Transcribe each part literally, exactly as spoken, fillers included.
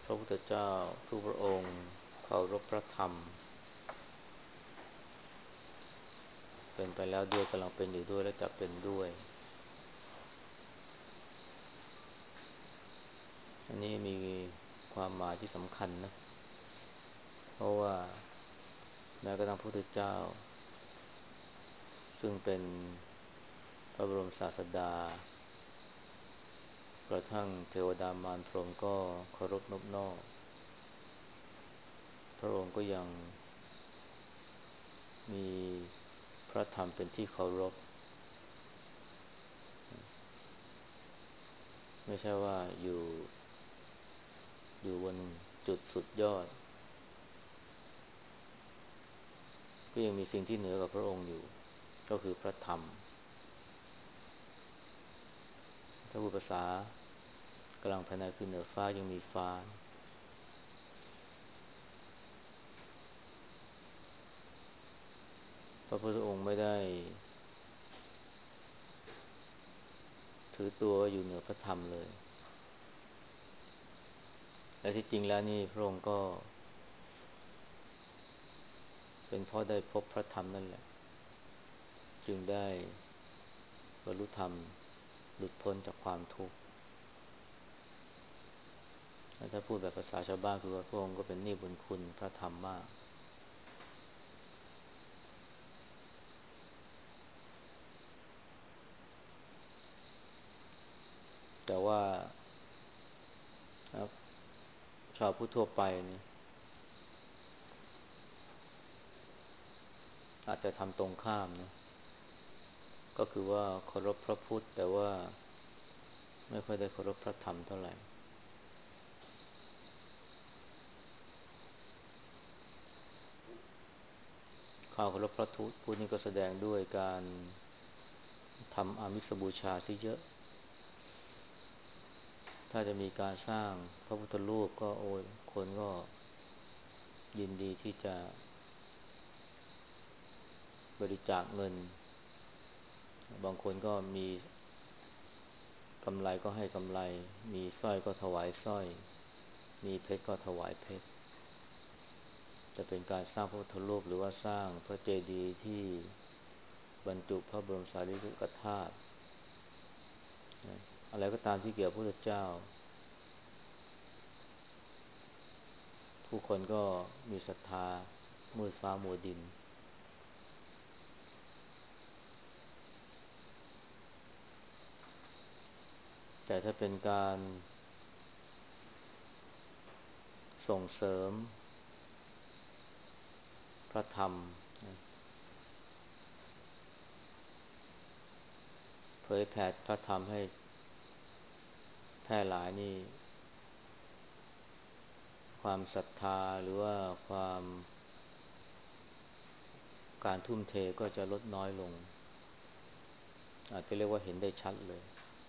พระพุทธเจ้าทุกพระองค์เคารพพระธรรมเป็นไปแล้วด้วยกำลังเป็นอยู่ด้วยและจะเป็นด้วยอันนี้มีความหมายที่สำคัญนะเพราะว่าแม้กระทั่งพระพุทธเจ้าซึ่งเป็นพระบรมศาสดากระทั่งเทวดามารพรหมก็เคารพนอบน้อมพระองค์ก็ยังมีพระธรรมเป็นที่เคารพไม่ใช่ว่าอยู่อยู่บนจุดสุดยอดก็ยังมีสิ่งที่เหนือกว่าพระองค์อยู่ก็คือพระธรรมถ้าพูดภาษากลางภายในคือเหนือฟ้ายังมีฟ้าพระพุทธองค์ไม่ได้ถือตัวอยู่เหนือพระธรรมเลยและที่จริงแล้วนี่พระองค์ก็เป็นเพราะได้พบพระธรรมนั่นแหละจึงได้บรรลุธรรมหลุดพ้นจากความทุกข์ถ้าพูดแบบภาษาชาวบ้านคือว่าพระองค์ก็เป็นหนี้บุญคุณพระธรรมมากแต่ว่าชาวผู้ทั่วไปนี่อาจจะทำตรงข้ามนะก็คือว่าเคารพพระพุทธแต่ว่าไม่ค่อยได้เคารพพระธรรมเท่าไหร่ข้าเคารพพระพุทธนี่ก็แสดงด้วยการทำอามิสบูชาซิเยอะถ้าจะมีการสร้างพระพุทธรูปก็โอ้ยคนก็ยินดีที่จะบริจาคเงินบางคนก็มีกำไรก็ให้กำไรมีสร้อยก็ถวายสร้อยมีเพชรก็ถวายเพชรจะเป็นการสร้างพระพุทธรูปหรือว่าสร้างพระเจดีย์ที่บรรจุพระบรมสารีริกธาตุอะไรก็ตามที่เกี่ยวกับพระพุทธเจ้าผู้คนก็มีศรัทธามืดฟ้ามัวดินแต่ถ้าเป็นการส่งเสริมพระธรรมเผยแผ่พระธรรมให้แพร่หลายนี่ความศรัทธาหรือว่าความการทุ่มเทก็จะลดน้อยลงอาจจะเรียกว่าเห็นได้ชัดเลย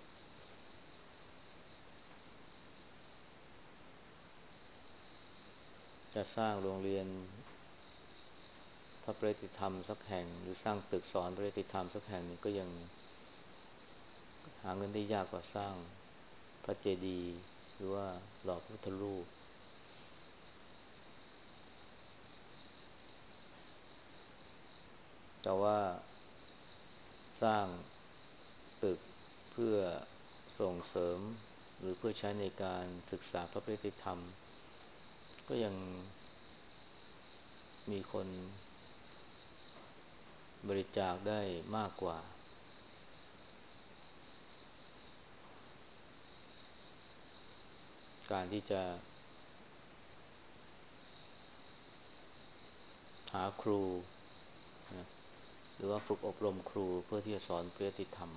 จะสร้างโรงเรียนพระปริยติธรรมสักแห่งหรือสร้างตึกสอนปริยติธรรมสักแห่งนึงก็ยังหาเงินได้ยากกว่าสร้างพระเจดีย์หรือว่าหล่อพระพุทธรูปแต่ว่าสร้างตึกเพื่อส่งเสริมหรือเพื่อใช้ในการศึกษาพระปริยติธรรมก็ยังมีคนบริจาคได้มากกว่าการที่จะหาครูนะหรือว่าฝึกอบรมครูเพื่อที่จะสอนปริยติธรรม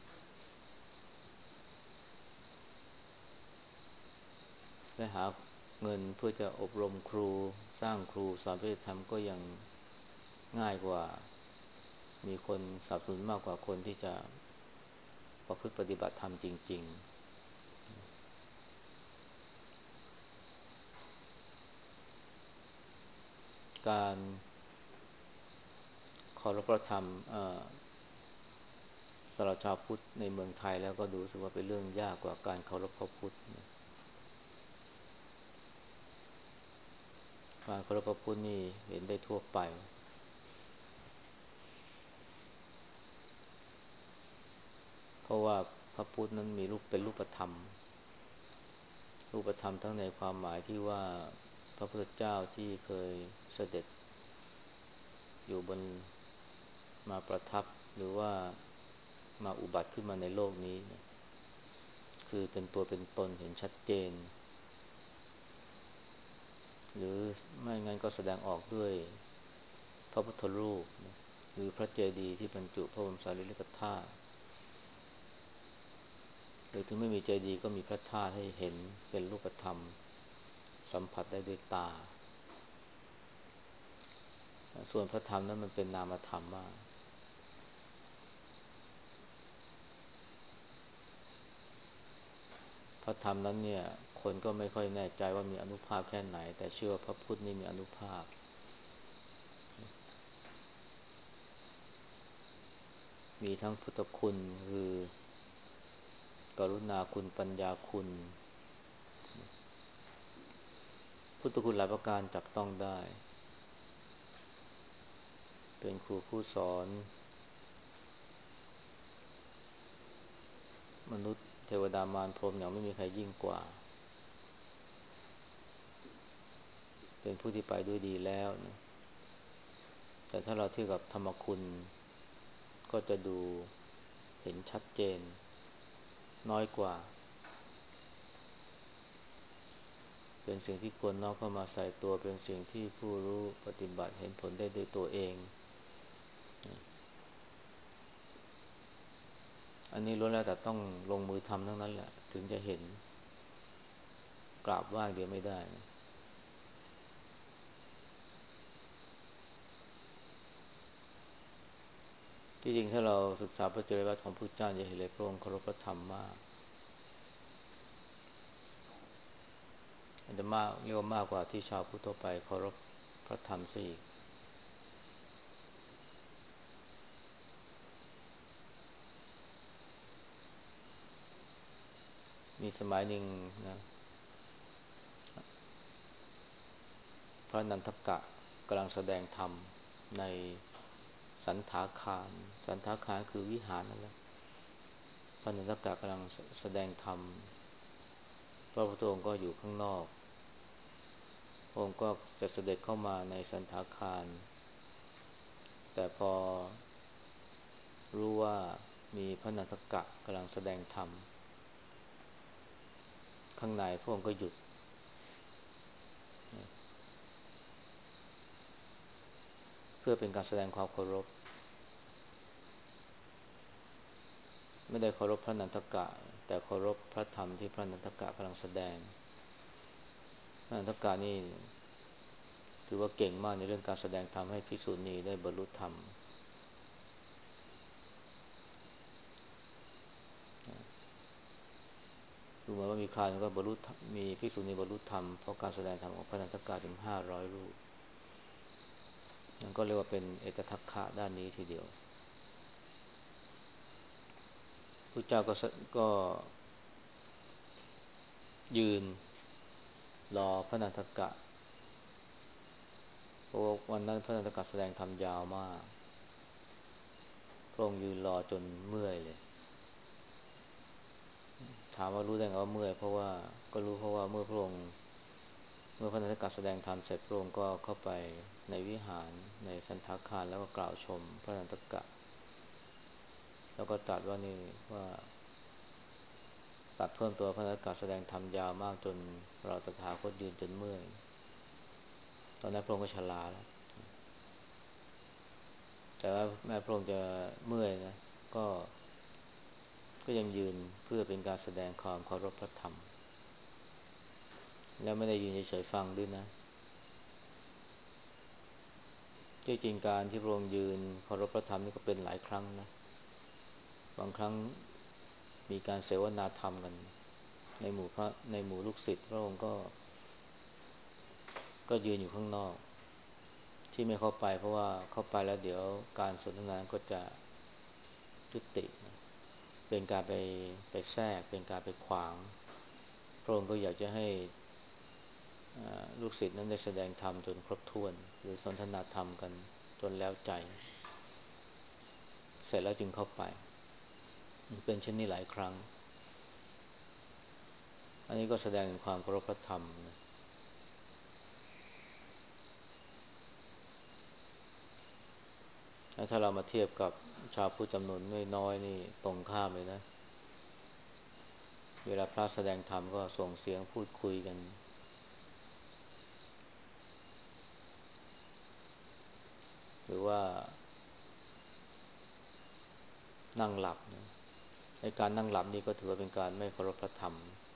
และหาเงินเพื่อจะอบรมครูสร้างครูสอนปริยติธรรมก็ยังง่ายกว่ามีคนสนับสนุนมากกว่าคนที่จะประพฤติปฏิบัติธรรมจริงๆการเคารพพระธรรมสำหรับชาวพุทธในเมืองไทยแล้วก็ดูรู้สึกว่าเป็นเรื่องยากกว่าการเคารพพระพุทธการเคารพพระพุทธนี่เห็นได้ทั่วไปเพราะว่าพระพุทธนั้นมีรูปเป็นรูปธรรมรูปธรรมทั้งในความหมายที่ว่าพระพุทธเจ้าที่เคยเสด็จอยู่บนมาประทับหรือว่ามาอุบัติขึ้นมาในโลกนี้เนี่ยคือเป็นตัวเป็นตนเห็นชัดเจนหรือไม่งั้นก็แสดงออกด้วยพระพุทธรูปหรือพระเจดีย์ที่บรรจุพระบรมสารีริกธาตุหรือถึงไม่มีเจดีย์ก็มีพระธาตุให้เห็นเป็นรูปธรรมสัมผัสได้ด้วยตาส่วนพระธรรมนั้นมันเป็นนามธรรมมากพระธรรมนั้นเนี่ยคนก็ไม่ค่อยแน่ใจว่ามีอานุภาพแค่ไหนแต่เชื่อว่าพระพุทธนี่มีอานุภาพมีทั้งพุทธคุณคือกรุณาคุณปัญญาคุณพุทธคุณหลายประการจับต้องได้เป็นครูผู้สอนมนุษย์เทวดามารพรหมอย่างไม่มีใครยิ่งกว่าเป็นผู้ที่ไปด้วยดีแล้วนะแต่ถ้าเราเทียบกับธรรมคุณก็จะดูเห็นชัดเจนน้อยกว่าเป็นสิ่งที่ควรน้อมเข้ามาใส่ตัวเป็นสิ่งที่ผู้รู้ปฏิบัติเห็นผลได้ด้วยตัวเองอันนี้ล้วนแล้วแต่ต้องลงมือทำทั้งนั้นแหละถึงจะเห็นกราบไหว้เดียวไม่ได้นะที่จริงถ้าเราศึกษาพระจริยวัตรของพระพุทธเจ้าจะเห็นเลยพระองค์เคารพพระธรรมมากอาจจะมากเรียกว่ามากกว่าที่ชาวพุทธทั่วไปเคารพพระธรรมซะอีกมีสมัยหนึ่งนะพระนันทกะกำลังแสดงธรรมในสันถาคารสันถาคารคือวิหารนั่นแหละพระนันทกะกำลังแสดงธรรมพระพุทธองค์ก็อยู่ข้างนอกพระองค์ก็จะเสด็จเข้ามาในสันถาคารแต่พอรู้ว่ามีพระนันทกะกำลังแสดงธรรมข้างในพระองค์ก็หยุดเพื่อเป็นการแสดงความเคารพไม่ได้เคารพพระนันทกะแต่เคารพพระธรรมที่พระนันทกะกำลังแสดงพระนันทกะนี่ถือว่าเก่งมากในเรื่องการแสดงธรรมให้ภิกษุณีได้บรรลุธรรมดูเหมือนว่ามีคราวนึงก็บรรลุมีภิกษุณีบรรลุธรรมเพราะการแสดงธรรมของพระนันทกะถึงห้าร้อยรูปนั่นก็เรียกว่าเป็นเอตทัคคะด้านนี้ทีเดียวพระเจ้าก็ก็ยืนรอพระนันทกะเพราะวันนั้นพระนันทกะแสดงธรรมยาวมากพระองค์ยืนรอจนเมื่อยเลยถามว่ารู้ได้ไงว่าเมื่อยเพราะว่าก็รู้เพราะว่าเมื่อพระองค์เมื่อพระนันทกะแสดงธรรมเสร็จพระองค์ก็เข้าไปในวิหารในสันทาคารแล้วก็กล่าวชมพระนันทกะแล้วก็ตรัสว่านี่ว่าตัดเพิ่มตัวพระนันทกะแสดงธรรมยาวมากจนเราตถาคตยืนจนเมื่อยตอนนั้นพระองค์ก็ชราแล้วแต่ว่าแม้พระองค์จะเมื่อยนะก็ก็ยังยืนเพื่อเป็นการแสดงความเคารพพระธรรมแล้วไม่ได้ยืนเฉยๆฟังด้วยนะจริงๆการที่พระองค์ยืนเคารพพระธรรมนี่ก็เป็นหลายครั้งนะบางครั้งมีการเสวนาธรรมกันในหมู่พระในหมู่ลูกศิษย์พระองค์ก็ก็ยืนอยู่ข้างนอกที่ไม่เข้าไปเพราะว่าเข้าไปแล้วเดี๋ยวการสนทนาก็จะยุตินะเป็นการไปไปแทรกเป็นการไปขวางพระองค์ก็อยากจะให้ลูกศิษย์นั้นได้แสดงธรรมจนครบถ้วนหรือสนทนาธรรมกันจนแล้วใจเสร็จแล้วจึงเข้าไปเป็นเช่นนี้หลายครั้งอันนี้ก็แสดงถึงความเคารพพระธรรมนะถ้าเรามาเทียบกับชาวพุทธจำนวนน้อยๆนี่ตรงข้ามเลยนะเวลาพระแสดงธรรมก็ส่งเสียงพูดคุยกันหรือว่านั่งหลับนะในการนั่งหลับนี่ก็ถือว่าเป็นการไม่เคารพพระธรรม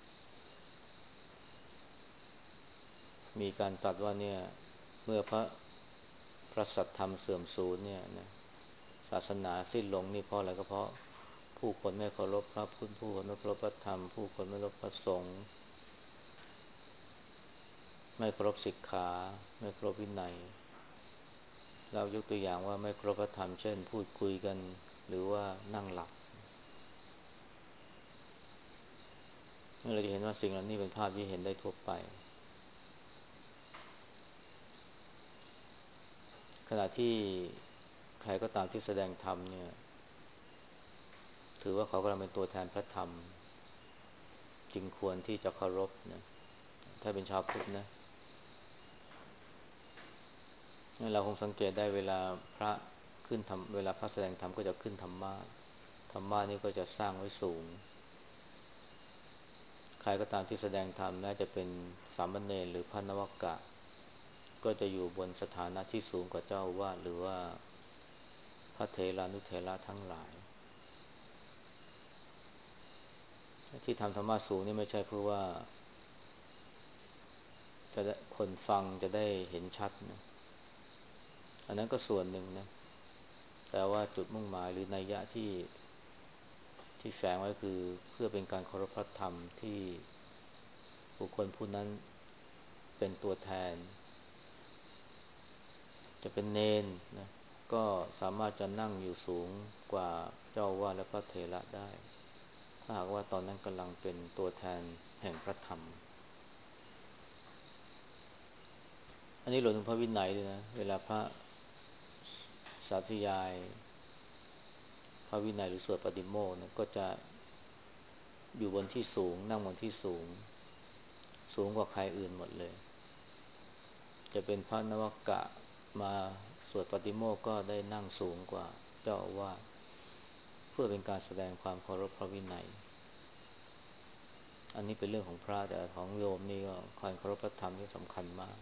มีการตรัสว่าเนี่ยเมื่อพระพระสัทธรรมเสื่อมสูญเนี่ยนะศาสนาสิ้นลงนี่เพราะอะไรก็เพราะผู้คนไม่เคารพพระพุทธผู้คนไม่เคารพพระธรรมผู้คนไม่เคารพพระสงฆ์ไม่เคารพศีกขาไม่เคารพวินัยเรายกตัวอย่างว่าไม่เคารพพระธรรมเช่นพูดคุยกันหรือว่านั่งหลับเราจะเห็นว่าสิ่งเหล่านี้เป็นภาพที่เห็นได้ทั่วไปขณะที่ใครก็ตามที่แสดงธรรมเนี่ยถือว่าเขากำลังเป็นตัวแทนพระธรรมจึงควรที่จะเคารพนะถ้าเป็นชาวพุทธนะเราคงสังเกตได้เวลาพระขึ้นธรรมเวลาพระแสดงธรรมก็จะขึ้นธรรมะธรรมะนี่ก็จะสร้างไว้สูงใครก็ตามที่แสดงธรรมแม้จะเป็นสามเณรหรือพระนวกะก็จะอยู่บนสถานะที่สูงกว่าเจ้าอาวาสหรือว่าพระเถรานุเถระทั้งหลายที่ทำธรรมะสูงนี่ไม่ใช่เพราะว่าจะได้คนฟังจะได้เห็นชัดนะอันนั้นก็ส่วนหนึ่งนะแต่ว่าจุดมุ่งหมายหรือนัยยะที่ที่แฝงไว้คือเพื่อเป็นการเคารพพระธรรมที่บุคคลผู้นั้นเป็นตัวแทนจะเป็นเณรนะก็สามารถจะนั่งอยู่สูงกว่าเจ้าอาวาสและพระเถระได้ถ้าหากว่าตอนนั้นกำลังเป็นตัวแทนแห่งพระธรรมอันนี้รวมถึงพระวินัยด้วยนะเวลาพระสาธยายพระวินัยหรือสวดปฏิโมกข์นะก็จะอยู่บนที่สูงนั่งบนที่สูงสูงกว่าใครอื่นหมดเลยจะเป็นพระนวกะมาสวดปฏิโมกข์ก็ได้นั่งสูงกว่าเจ้าอาวาสเพื่อเป็นการแสดงความเคารพพระวินัยอันนี้เป็นเรื่องของพระแต่ของโยมนี่ก็การเคารพพระธรรมนี่สำคัญมาก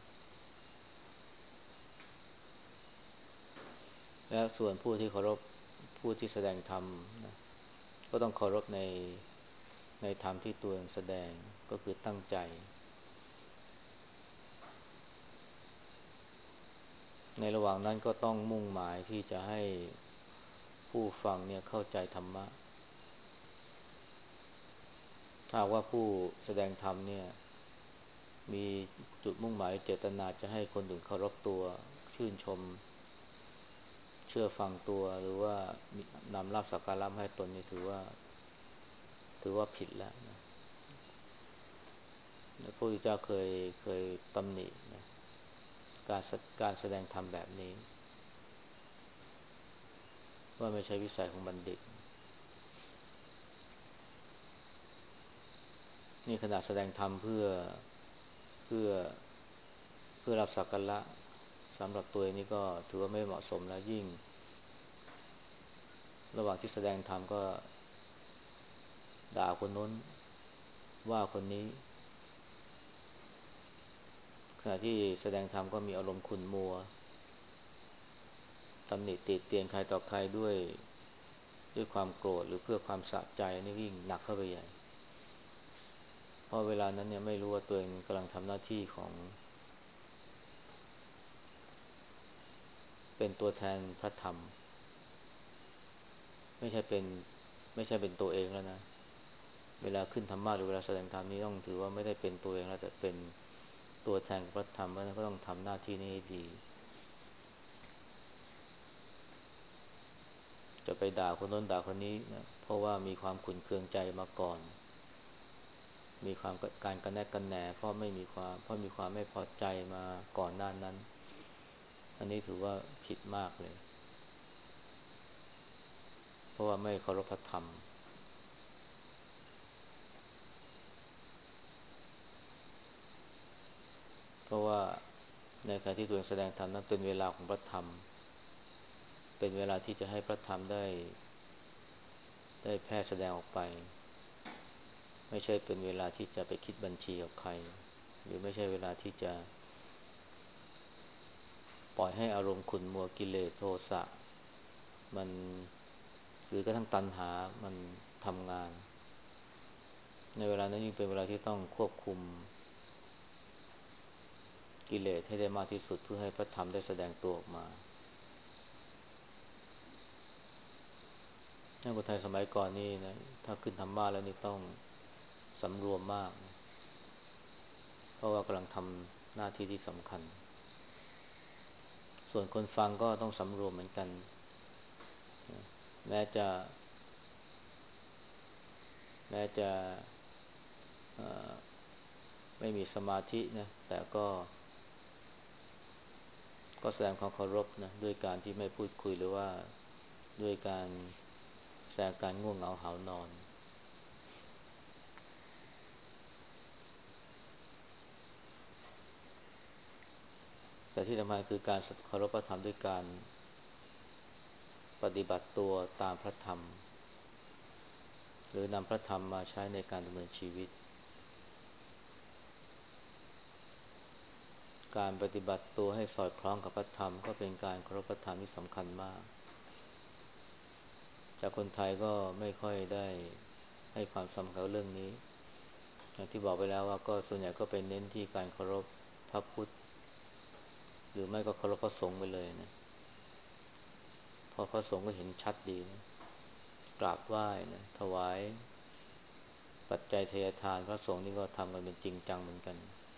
และส่วนผู้ที่เคารพผู้ที่แสดงธรรมนะก็ต้องเคารพในในธรรมที่ตัวเองแสดงก็คือตั้งใจในระหว่างนั้นก็ต้องมุ่งหมายที่จะให้ผู้ฟังเนี่ยเข้าใจธรรมะถ้าว่าผู้แสดงธรรมเนี่ยมีจุดมุ่งหมายเจตนาจะให้คนอื่นเคารพตัวชื่นชมเชื่อฟังตัวหรือว่านำลาภสักการะให้ตนนี่ถือว่าถือว่าผิดแล้วนะพระพุทธเจ้าเคยเคยตำหนินะการการแสดงธรรมแบบนี้ว่าไม่ใช่วิสัยของบัณฑิตนี่ขณะแสดงธรรมเพื่อเพื่อเพื่อรับสักการะสำหรับตัวเองนี่ก็ถือว่าไม่เหมาะสมแล้วยิ่งระหว่างที่แสดงธรรมก็ด่าคนโน้นว่าคนนี้ขณะที่แสดงธรรมก็มีอารมณ์ขุ่นมัวตำหนิติเตียนใครต่อใครด้วยด้วยความโกรธหรือเพื่อความสะใจนี่ยิ่งหนักเข้าไปใหญ่เพราะเวลานั้นเนี่ยไม่รู้ว่าตัวเองกำลังทำหน้าที่ของเป็นตัวแทนพระธรรมไม่ใช่เป็นไม่ใช่เป็นตัวเองแล้วนะเวลาขึ้นธรรมะหรือเวลาแสดงธรรมนี้ต้องถือว่าไม่ได้เป็นตัวเองแล้วแต่เป็นตัวแทนพระธรรมเพราะฉะนั้นก็ต้องทำหน้าที่นี้ให้ดีจะไปด่าคนโน้นด่าคนนี้นะเพราะว่ามีความขุ่นเคืองใจมาก่อนมีความการกระแนกกระแหนเพราะไม่มีความเพราะมีความไม่พอใจมาก่อนหน้านั้นอันนี้ถือว่าผิดมากเลยเพราะว่าไม่เคารพพระธรรมเพราะว่าในการที่ตัวเองแสดงธรรมนั้นเป็นเวลาของพระธรรมเป็นเวลาที่จะให้พระธรรมได้ได้แพร่แสดงออกไปไม่ใช่เป็นเวลาที่จะไปคิดบัญชีกับใครหรือไม่ใช่เวลาที่จะปล่อยให้อารมณ์ขุ่นมัวกิเลสโทสะมันหรือกระทั่งตัณหามันทำงานในเวลานั้นยิ่งเป็นเวลาที่ต้องควบคุมกิเลสให้ได้มากที่สุดเพื่อให้พระธรรมได้แสดงตัวออกมาในคนไทยสมัยก่อนนี่นะถ้าขึ้นธรรมะแล้วนี่ต้องสำรวมมากนะเพราะว่ากำลังทำหน้าที่ที่สำคัญส่วนคนฟังก็ต้องสำรวมเหมือนกันแม้จะแม้จะไม่มีสมาธินะแต่ก็ก็แสดงความเคารพนะด้วยการที่ไม่พูดคุยหรือว่าด้วยการแสดงการง่วงเหงาหาวนอนแต่ที่สำคัญคือการเคารพพระธรรมด้วยการปฏิบัติตัวตามพระธรรมหรือนำพระธรรมมาใช้ในการดำเนินชีวิตการปฏิบัติตัวให้สอดคล้องกับพระธรรมก็เป็นการเคารพพระธรรมที่สำคัญมากแต่คนไทยก็ไม่ค่อยได้ให้ความสำคัญเรื่องนี้อย่างที่บอกไปแล้วว่าก็ส่วนใหญ่ก็ไปเน้นที่การเคารพพระพุทธหรือไม่ก็เคารพพระสงฆ์ไปเลยนะเพราะพระสงฆ์ก็เห็นชัดดีนะกราบไหว้นะถวายปัจจัยทายทานพระสงฆ์นี่ก็ทำกันเป็นจริงจังเหมือนกัน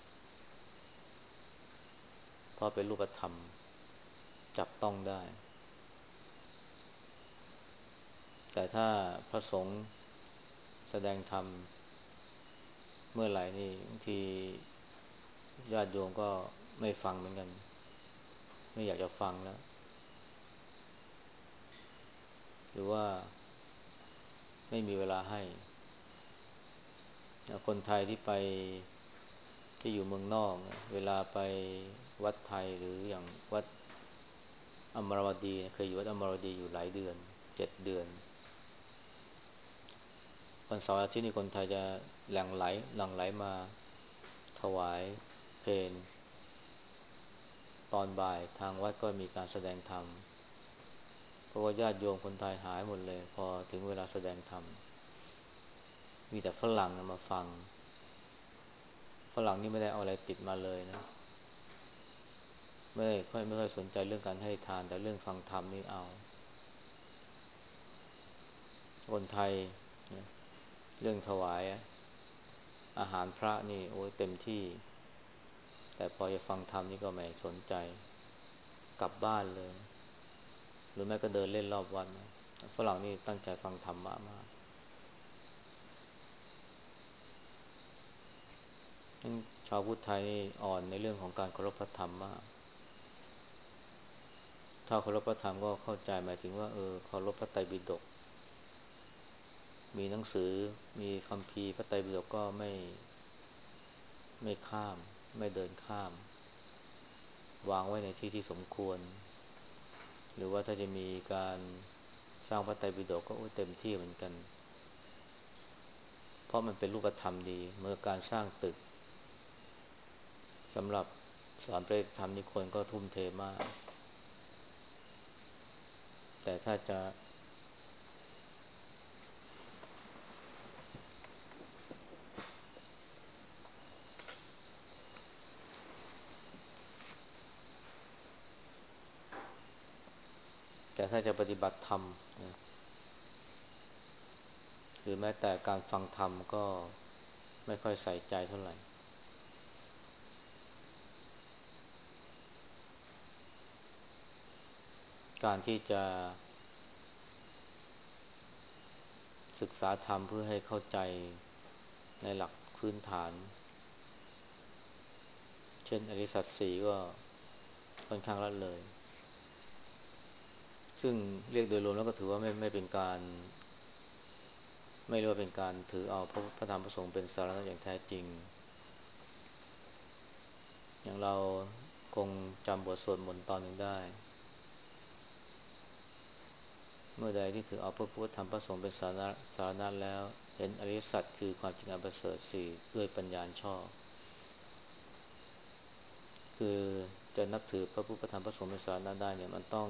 เพราะเป็นรูปธรรมจับต้องได้แต่ถ้าพระสงฆ์แสดงธรรมเมื่อไหร่นี่บางทีญาติโยมก็ไม่ฟังเหมือนกันไม่อยากจะฟังแล้วหรือว่าไม่มีเวลาให้คนไทยที่ไปที่อยู่เมืองนอกเวลาไปวัดไทยหรืออย่างวัดอมรวดีเคยอยู่วัดอมรวดีอยู่หลายเดือนเจ็ดเดือนวันเสาร์อาทิตย์นี่คนไทยจะหลั่งไหลหลั่งไหลมาถวายเพลตอนบ่ายทางวัดก็มีการแสดงธรรมเพราะว่าญาติโยมคนไทยหายหมดเลยพอถึงเวลาแสดงธรรมมีแต่ฝรั่งมาฟังฝรั่งนี่ไม่ได้เอาอะไรติดมาเลยนะไม่ค่อยไม่ค่อยสนใจเรื่องการให้ทานแต่เรื่องฟังธรรมนี่เอาคนไทยนะเรื่องถวายอาหารพระนี่โอ้ยเต็มที่แต่พอจะฟังธรรมนี่ก็ไม่สนใจกลับบ้านเลยหรือแม้ก็เดินเล่นรอบวัดนะฝรั่งนี่ตั้งใจฟังธรรมะมากงั้นชาวพุทธไทยนี่อ่อนในเรื่องของการเคารพพระธรรมมากถ้าเคารพพระธรรมก็เข้าใจหมายถึงว่าเออเคารพพระไตรปิฎกมีหนังสือมีคัมภีร์พระไตรปิฎกก็ไม่ไม่ข้ามไม่เดินข้ามวางไว้ในที่ที่สมควรหรือว่าถ้าจะมีการสร้างพระไตรปิฎกก็โอ้เต็มที่เหมือนกันเพราะมันเป็นรูปธรรมดีเมื่อการสร้างตึกสำหรับสอนพระธรรมนี่คนก็ทุ่มเทมากแต่ถ้าจะแต่ถ้าจะปฏิบัติธรรมนะหรือแม้แต่การฟังธรรมก็ไม่ค่อยใส่ใจเท่าไหร่การที่จะศึกษาธรรมเพื่อให้เข้าใจในหลักพื้นฐานเช่นอริยสัจสี่ก็ค่อนข้างละเลยซึ่งเรียกโดยรวมแล้วก็ถือว่าไม่ไม่เป็นการไม่เรียกว่าเป็นการถือเอาพระพระธรรมพระสงฆ์เป็นสาระอย่างแท้จริงอย่างเราคงจำบทสวดมนต์ตอนหนึ่งได้เมื่อใดที่ถือเอาพระพุทธธรรมพระสงฆ์เป็นสาระสาระแล้วเห็นอริยสัจคือความจริงอันประเสริฐสี่ด้วยปัญญาชอบคือจะนับถือพระพุทธธรรมพระสงฆ์เป็นสาระได้เนี่ยมันต้อง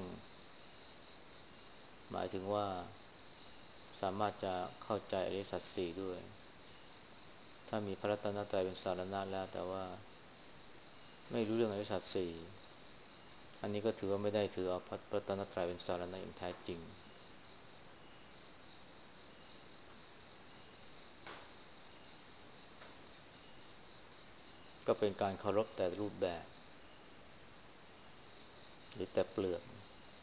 หมายถึงว่าสามารถจะเข้าใจอริยสัจสี่ด้วยถ้ามีพระรัตนตรัยเป็นสารณะแล้วแต่ว่าไม่รู้เรื่องอริยสัจสี่อันนี้ก็ถือว่าไม่ได้ถือเอาพระรัตนตรัยเป็นสารณะอย่างแท้จริงก็เป็นการเคารพแต่รูปแบบหรือแต่เปลือก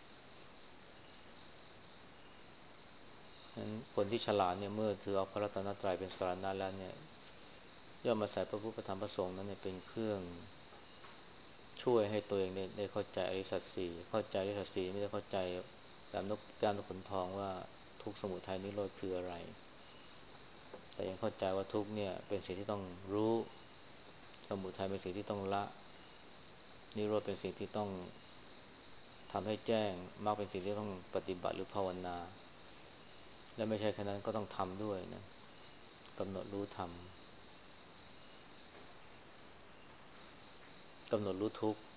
นั้นคนที่ฉลาดเนี่ยเมื่อถือเอาพระรัตนตรัยเป็นสารณะแล้วเนี่ยย่อมมาใส่พระพุทธธรรมพระสงฆ์นั้นเนี่ยเป็นเครื่องช่วยให้ตัวเองได้ได้เข้าใจอริยสัจสี่เข้าใจอริยสัจสี่ไม่ได้เข้าใจแบบนกแก้วนกขุนทองว่าทุกข์สมุทัยนิโรธคืออะไรแต่ยังเข้าใจว่าทุกข์เนี่ยเป็นสิ่งที่ต้องรู้สมุทัยเป็นสิ่งที่ต้องละนิโรธเป็นสิ่งที่ต้องทำให้แจ้งมรรคเป็นสิ่งที่ต้องปฏิบัติหรือภาวนาและไม่ใช่แค่นั้นก็ต้องทำด้วยนะกำหนดรู้ทำกำหนดรู้ทุกข์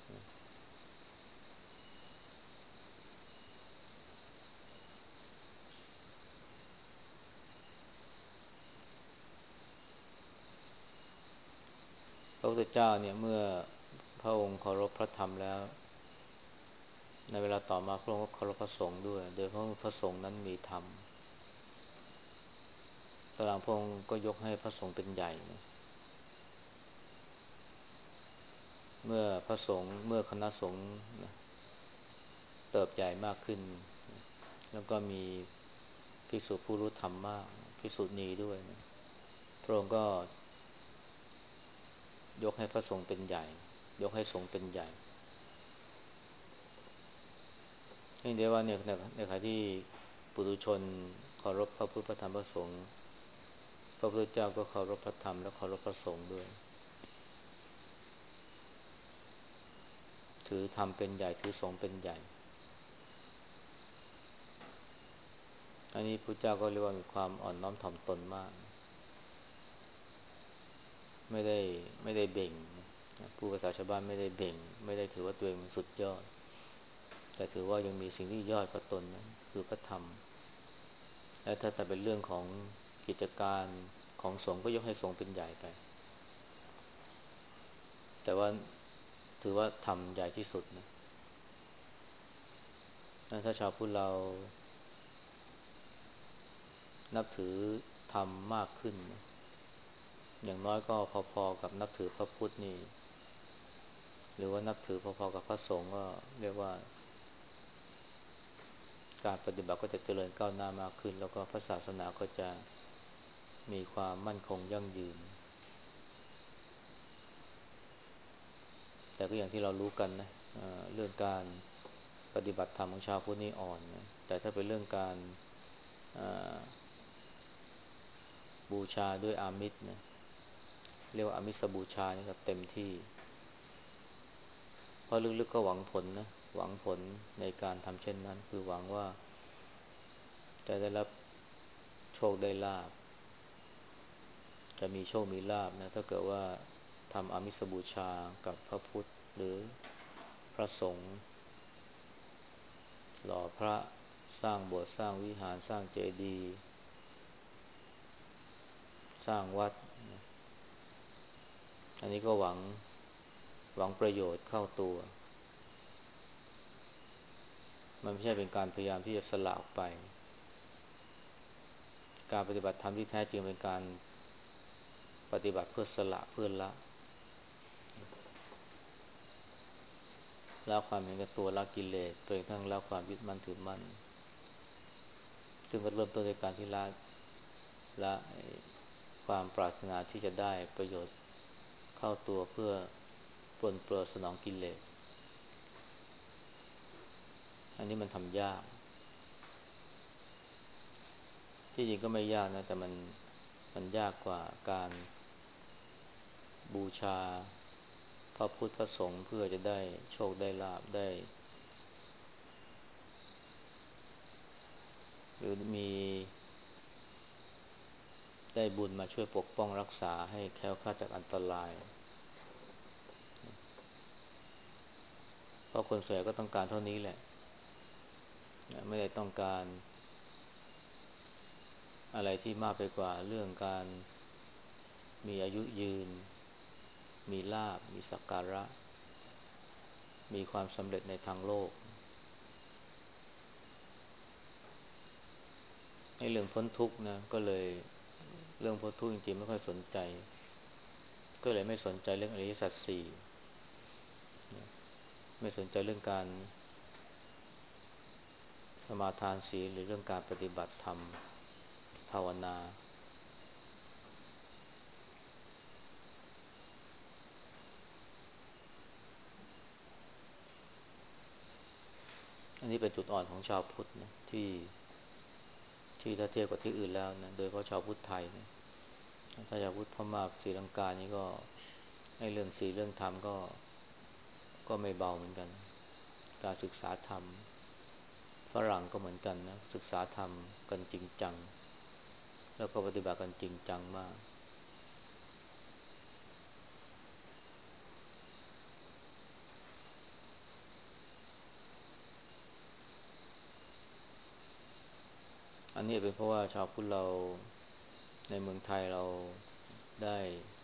พระพุทธเจ้าเนี่ยเมื่อพระองค์เคารพพระธรรมแล้วในเวลาต่อมาพระองค์ก็เคารพพระสงฆ์ด้วยโดยเพราะพระสงฆ์นั้นมีธรรมตอนหลังพระองค์ก็ยกให้พระสงฆ์เป็นใหญ่นะเมื่อพระสงฆ์เมื่อคณะสงฆ์นะเติบใหญ่มากขึ้นนะแล้วก็มีภิกษุผู้รู้ธรรมมากภิกษุณีด้วยนะพระองค์ก็ยกให้พระสงฆ์เป็นใหญ่ยกให้สงฆ์เป็นใหญ่นี่เดียวว่าเนี่ยในในขณะที่ปุถุชนเคารพพระพุทธพระธรรมพระสงฆ์พระพุทธเจ้าก็เคารพพระธรรมและเคารพพระสงฆ์ด้วยถือธรรมเป็นใหญ่ถือสงฆ์เป็นใหญ่อันนี้พระเจ้าก็เรียกว่ามีความอ่อนน้อมถ่อมตนมากไม่ได้ไม่ได้เบ่งผู้ภาษาชาวบ้านไม่ได้เบ่งไม่ได้ถือว่าตัวเองมันสุดยอดแต่ถือว่ายังมีสิ่งที่ยอดกว่าตนนั้นคือพระธรรมและถ้าแต่เป็นเรื่องของกิจการของสงฆ์ก็ยกให้สงฆ์เป็นใหญ่ไปแต่ว่าถือว่าธรรมใหญ่ที่สุดนะถ้าชาวพุทธเรานับถือธรรมมากขึ้นนะอย่างน้อยก็พอๆกับนับถือพระพุทธนี่หรือว่านับถือพอๆกับพระสงฆ์ก็เรียกว่าการปฏิบัติก็จะเจริญก้าวหน้ามากขึ้นแล้วก็พระศาสนาก็จะมีความมั่นคงยั่งยืนแต่ก็อย่างที่เรารู้กันนะเรื่องการปฏิบัติธรรมของชาวพุทธนี่อ่อนนะแต่ถ้าเป็นเรื่องการบูชาด้วยอามิสนะเรียกว่าอามิสบูชานี่ก็เต็มที่เพราะลึกๆก็หวังผลนะหวังผลในการทำเช่นนั้นคือหวังว่าจะได้รับโชคได้ลาภจะมีโชคมีลาภนะถ้าเกิดว่าทำอามิสบูชากับพระพุทธหรือพระสงฆ์หล่อพระสร้างโบสถ์สร้างวิหารสร้างเจดีย์สร้างวัดอันนี้ก็หวังหวังประโยชน์เข้าตัวมันไม่ใช่เป็นการพยายามที่จะสละออกไปการปฏิบัติธรรมที่แท้จริงเป็นการปฏิบัติเพื่อสละเพื่อละละความเห็นแก่ตัวละกิเลสจนกระทั่งละความยึดมั่นถือมั่นซึ่งก็เริ่มต้นจากการที่ละละคความปรารถนาที่จะได้ประโยชน์เข้าตัวเพื่อปลนเปลือสนองกิเลสอันนี้มันทำยากที่จริงก็ไม่ยากนะแต่มันมันยากกว่าการบูชาพระพุทธพระสงฆ์เพื่อจะได้โชคได้ลาภได้หรือมีได้บุญมาช่วยปกป้องรักษาให้แคล้วคลาดจากอันตรายเพราะคนส่วนใหญ่ก็ต้องการเท่านี้แหละไม่ได้ต้องการอะไรที่มากไปกว่าเรื่องการมีอายุยืนมีลาภมีสักการะมีความสำเร็จในทางโลกให้เรื่องพ้นทุกข์นะก็เลยเรื่องพ้นทุกข์จริงๆไม่ค่อยสนใจก็เลยไม่สนใจเรื่องอริยสัจสี่ไม่สนใจเรื่องการสมาทานศีลหรือเรื่องการปฏิบัติธรรมภาวนาอันนี้เป็นจุดอ่อนของชาวพุทธนะที่ที่ถ้าเทียบกับที่อื่นแล้วนะโดยเฉพาะชาวพุทธไทยนะถ้าชาวพุทธพม่าศรีลังกานี่ก็ให้เรื่องศีลเรื่องธรรมก็ก็ไม่เบาเหมือนกันการศึกษาธรรมฝรั่งก็เหมือนกันนะศึกษาธรรมกันจริงจังแล้วก็ปฏิบัติกันจริงจังมากอันนี้เป็นเพราะว่าชาวพุทธเราในเมืองไทยเราได้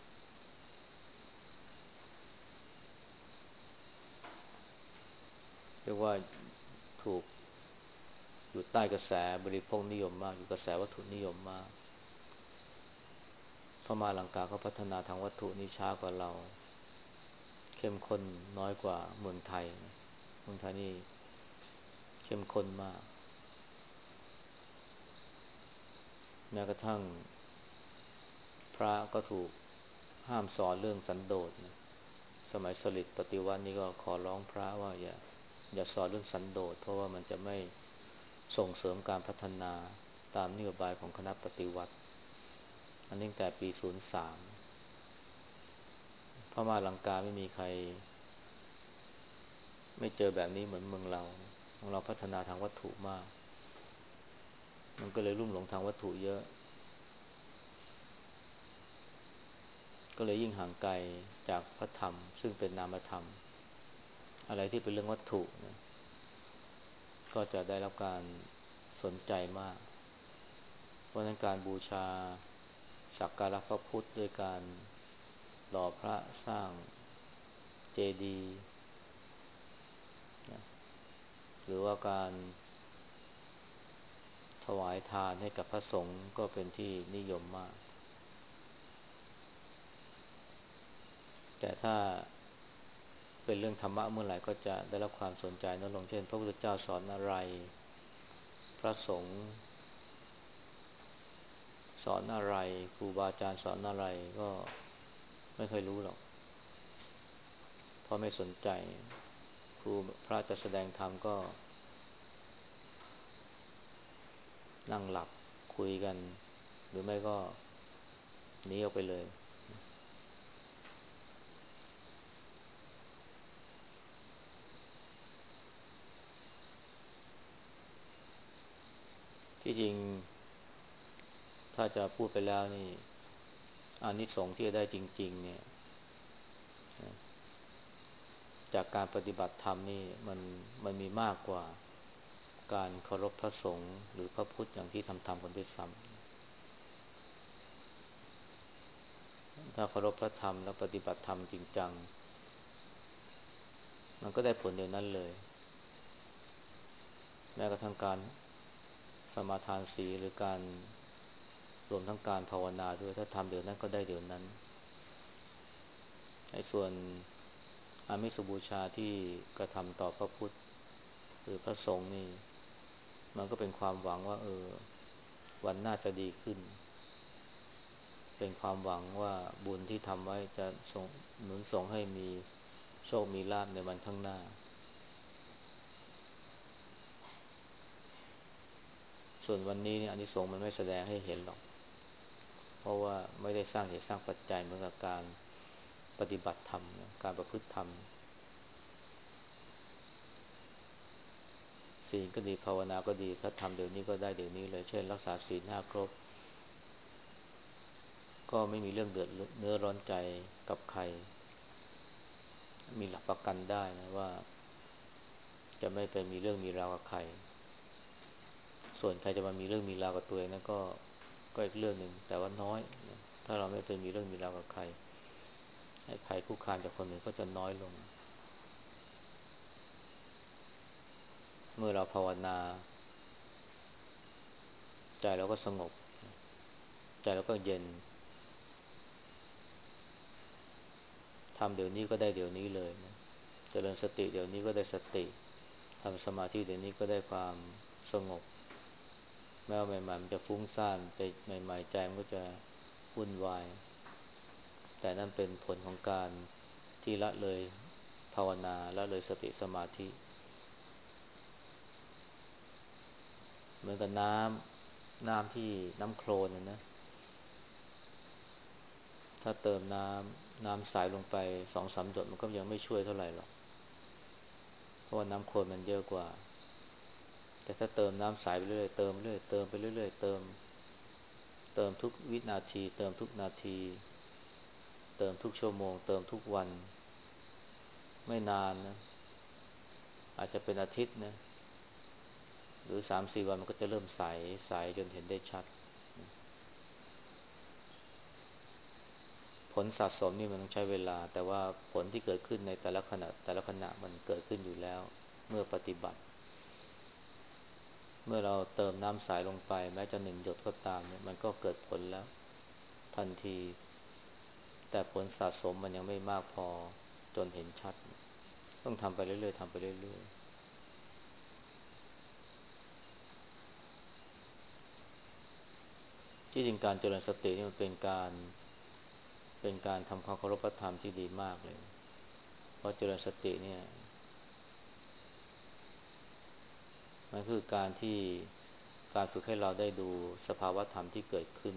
เรียกว่าถูกอยู่ใต้กระแสบริโภคนิยมมากอยู่กระแสวัตถุนิยมมากพม่าลังกาเขาพัฒนาทางวัตถุนี่ช้ากว่าเราเข้มข้นน้อยกว่าเมืองไทยนะเมืองไทยนี่เข้มข้นมากแม้กระทั่งพระก็ถูกห้ามสอนเรื่องสันโดษนะสมัยสฤษดิ์ปฏิวัตินี่ก็ขอร้องพระว่าอย่าอย่าสอนเรื่องสันโดษเพราะว่ามันจะไม่ส่งเสริมการพัฒนาตามนโยบายของคณะปฏิวัติอันนี้ตั้งแต่ปีศูนย์สามพม่าลังกาไม่มีใครไม่เจอแบบนี้เหมือนเมืองเราของเราพัฒนาทางวัตถุมากมันก็เลยลุ่มหลงทางวัตถุเยอะก็เลยยิ่งห่างไกลจากพระธรรมซึ่งเป็นนามธรรมอะไรที่เป็นเรื่องวัตถุนะก็จะได้รับการสนใจมากเพราะฉะนั้นการบูชาสักการะพระพุทธด้วยการหล่อพระสร้างเจดีย์นะหรือว่าการถวายทานให้กับพระสงฆ์ก็เป็นที่นิยมมากแต่ถ้าเป็นเรื่องธรรมะเมื่อไหร่ก็จะได้รับความสนใจน้อยลงเช่นพระพุทธเจ้าสอนอะไรพระสงฆ์สอนอะไรครูบาอาจารย์สอนอะไรก็ไม่เคยรู้หรอกเพราะไม่สนใจครูพระจะแสดงธรรมก็นั่งหลับคุยกันหรือไม่ก็หนีออกไปเลยที่จริงถ้าจะพูดไปแล้วนี่อานิสงส์ที่จะได้จริงๆเนี่ยจากการปฏิบัติธรรมนี่มันมันมีมากกว่าการเคารพพระสงฆ์หรือพระพุทธอย่างที่ทำทำกันด้วยซ้ำถ้าเคารพพระธรรมแล้วปฏิบัติธรรมจริงจังมันก็ได้ผลเดียวนั้นเลยแม้กระทั่งการสมาทานศีลหรือการรวมทั้งการภาวนาด้วยถ้าทำเดี๋ยวนั้นก็ได้เดี๋ยวนั้นไอ้ส่วนอามิสบูชาที่กระทำต่อพระพุทธหรือพระสงฆ์นี่มันก็เป็นความหวังว่าเออวันหน้าจะดีขึ้นเป็นความหวังว่าบุญที่ทำไว้จะส่งหนุนส่งให้มีโชคมีลาภในวันข้างหน้าส่วนวันนี้เนี่ยอานิสงส์มันไม่แสดงให้เห็นหรอกเพราะว่าไม่ได้สร้างเหตุสร้างปัจจัยเหมือนกับการปฏิบัติธรรมนะการประพฤติธรรมศีลก็ดีภาวนาก็ดีถ้าทำเดี๋ยวนี้ก็ได้เดี๋ยวนี้เลยเช่นรักษาศีลห้าครบก็ไม่มีเรื่องเดือดเนื้อร้อนใจกับใครมีหลักประกันได้นะว่าจะไม่ไปมีเรื่องมีราวกับใครส่วนใครจะมามีเรื่องมีราวกับตัวเองนั้นก็ก็อีกเรื่องหนึ่งแต่ว่าน้อยนะถ้าเราไม่ไปมีเรื่องมีราวกับใครให้ภัยคุกคามจากคนอื่นก็จะน้อยลงเมื่อเราภาวนาใจเราก็สงบใจเราก็เย็นทำเดี๋ยวนี้ก็ได้เดี๋ยวนี้เลยนะเจริญสติเดี๋ยวนี้ก็ได้สติทำสมาธิเดี๋ยวนี้ก็ได้ความสงบแม้ว่าใหม่ๆมันจะฟุ้งซ่านใจใหม่ๆใจมันก็จะวุ่นวายแต่นั่นเป็นผลของการที่ละเลยภาวนาละเลยสติสมาธิเหมือนกับน้ำน้ำที่น้ำโคลนนะนะถ้าเติมน้ำน้ำใสลงไปสองสามหยดมันก็ยังไม่ช่วยเท่าไหร่หรอกเพราะว่าน้ำโคลนมันเยอะกว่าแต่ถ้าเติมน้ำใสไปเรื่อยเติมเรื่อยเติมไปเรื่อยเติมเติมทุกวินาทีเติมทุกนาทีเติมทุกชั่วโมงเติมทุกวันไม่นานนะอาจจะเป็นอาทิตย์นะหรือสามสี่วันมันก็จะเริ่มใสใสจนเห็นได้ชัดผลสะสมนี่มันต้องใช้เวลาแต่ว่าผลที่เกิดขึ้นในแต่ละขณะแต่ละขณะมันเกิดขึ้นอยู่แล้วเมื่อปฏิบัติเมื่อเราเติมน้ำใสลงไปแม้จะหนึ่งหยดก็ตามเนี่ยมันก็เกิดผลแล้วทันทีแต่ผลสะสมมันยังไม่มากพอจนเห็นชัดต้องทำไปเรื่อยๆทำไปเรื่อยๆที่จริงการเจริญสตินี่มันเป็นการเป็นการทำความเคารพธรรมที่ดีมากเลยเพราะเจริญสติเนี่ยมันคือการที่การฝึกให้เราได้ดูสภาวะธรรมที่เกิดขึ้น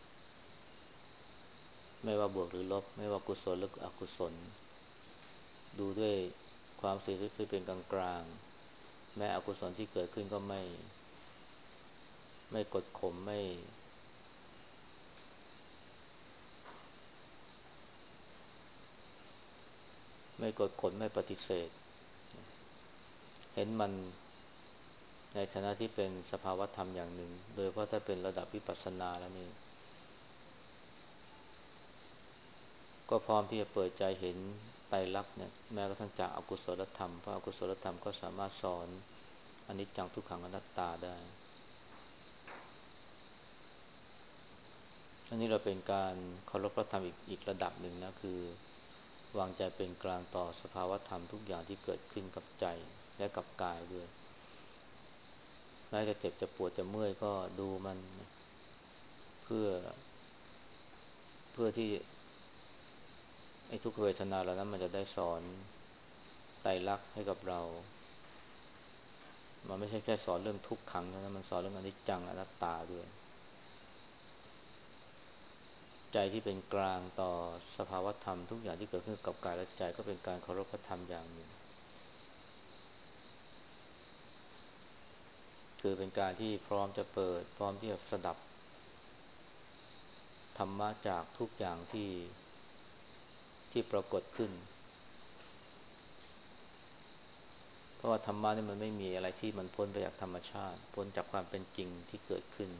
ไม่ว่าบวกหรือลบไม่ว่ากุศลหรืออกุศลดูด้วยความเสียที่เป็นกลางกลางแม้อกุศลที่เกิดขึ้นก็ไม่ไม่กดข่มไม่ไม่กดข่มไม่ปฏิเสธเห็นมันในฐานะที่เป็นสภาวะธรรมอย่างหนึ่งโดยเพราะถ้าเป็นระดับวิปัสสนาแล้วนี่ก็พร้อมที่จะเปิดใจเห็นไตรลักษณ์เนี่ยแม้กระทั่งจากอกุศลธรรมเพราะอกุศลธรรมก็สามารถสอนอนิจจังทุกขังอนัตตาได้อันนี้เราเป็นการเคารพพระธรรมอีกอีกระดับหนึ่งนะคือวางใจเป็นกลางต่อสภาวะธรรมทุกอย่างที่เกิดขึ้นกับใจและกับกายด้วยแม้จะเจ็บจะปวดจะเมื่อยก็ดูมันเพื่อเพื่อที่ไอ้ทุกขเวทนาเหล่านั้นมันจะได้สอนไตรลักษณ์ให้กับเรามันไม่ใช่แค่สอนเรื่องทุกขังเท่านั้นมันสอนเรื่องอนิจจังอนัตตาด้วยใจที่เป็นกลางต่อสภาวธรรมทุกอย่างที่เกิดขึ้นกับกายและใจก็เป็นการเคารพพระธรรมอย่างหนึ่งคือเป็นการที่พร้อมจะเปิดพร้อมที่จะสดับธรรมะจากทุกอย่างที่ที่ปรากฏขึ้นเพราะว่าธรรมะนี่มันไม่มีอะไรที่มันพ้นไปจากธรรมชาติพ้นจากความเป็นจริงที่เกิดขึ้น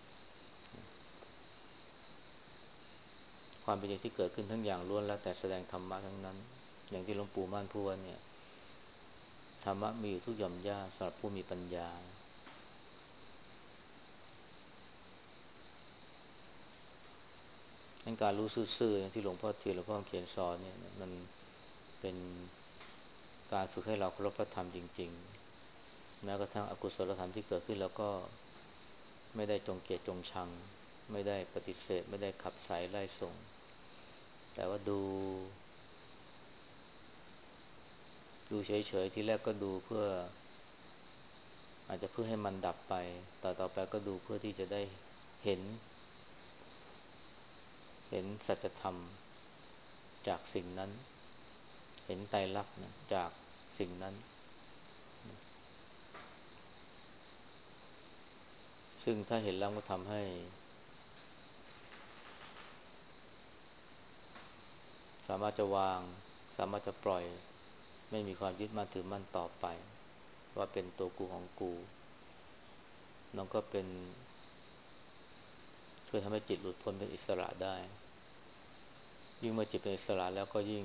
ความเป็นจริงที่เกิดขึ้นทั้งอย่างล้วนแล้วแต่แสดงธรรมะทั้งนั้นอย่างที่หลวงปู่มั่นพูดว่าเนี่ยธรรมะมีอยู่ทุกหย่อมย่าสำหรับผู้มีปัญญาในการรู้ซื่อๆที่หลวงพ่อเทียนหลวงพ่อเขียนสอนเนี่ยมันเป็นการฝึกให้เราเคารพพระธรรมจริงๆแม้กระทั่งอกุศลธรรมที่เกิดขึ้นแล้วก็ไม่ได้จงเกลียดจงชังไม่ได้ปฏิเสธไม่ได้ขับสายไล่ส่งแต่ว่าดูดูเฉยๆทีแรกก็ดูเพื่ออาจจะเพื่อให้มันดับไปแต่ต่อไปก็ดูเพื่อที่จะได้เห็นเห็นสัจธรรมจากสิ่งนั้นเห็นไตรลักษณ์นะจากสิ่งนั้นซึ่งถ้าเห็นแล้วก็ทำให้สามารถจะวางสามารถจะปล่อยไม่มีความยึดมั่นถือมั่นต่อไปว่าเป็นตัวกูของกูนั่นก็เป็นช่วยทำให้จิตหลุดพ้นเป็นอิสระได้ยิ่งเมื่อจิตเป็นอิสระแล้วก็ยิ่ง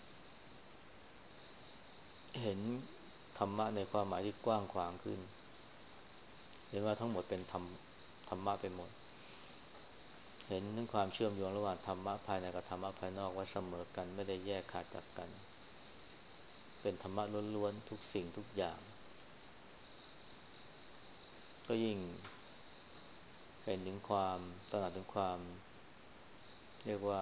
เห็นธรรมะในความหมายที่กว้างขวางขึ้นเห็นว่าทั้งหมดเป็นธรรมธรรมะไปหมดเห็นถึงความเชื่อมโยงระหว่างธรรมะภายในกับธรรมะภายนอกว่าเสมอกันไม่ได้แยกขาดจากกันเป็นธรรมะล้วนๆทุกสิ่งทุกอย่างก็ยิ่งเห็นถึงความตระหนักถึงความเรียกว่า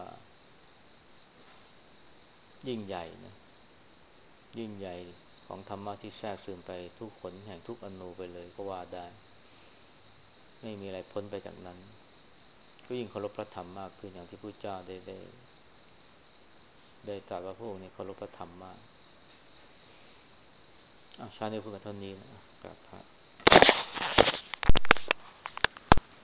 ยิ่งใหญ่นะยิ่งใหญ่ของธรรมะที่แทรกซึมไปทุกขนแห่งทุกอนูไปเลยก็ว่าได้ไม่มีอะไรพ้นไปจากนั้นก็ยิ่งเคารพพระธรรมมากขึ้นอย่างที่พระเจ้าได้ได้ได้ตรัสว่าพระองค์นี้เคารพพระธรรมมากอ่ะชาตินี้พูดกันเท่านี้นะกราบพระ